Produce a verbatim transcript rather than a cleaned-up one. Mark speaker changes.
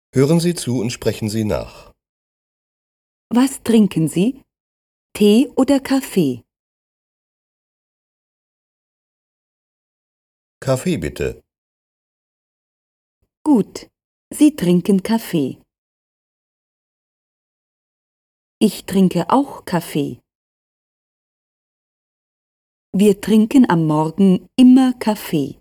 Speaker 1: Hören Sie zu und sprechen Sie nach.
Speaker 2: Was trinken Sie? Tee oder Kaffee?
Speaker 1: Kaffee bitte.
Speaker 2: Gut, Sie trinken Kaffee. Ich trinke auch Kaffee. Wir trinken am Morgen immer Kaffee.